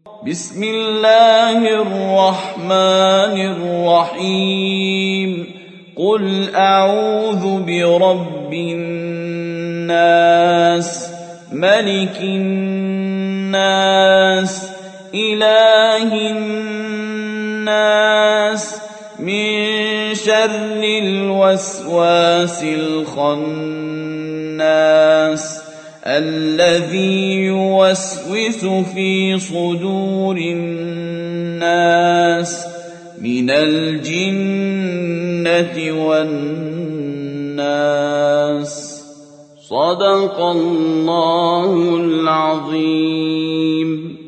بسم الله الرحمن الرحيم قل أعوذ برب الناس ملك الناس إله الناس من شر الوسواس الخناس الذي يوسوس في صدور الناس من الجنة والناس. صدق الله العظيم.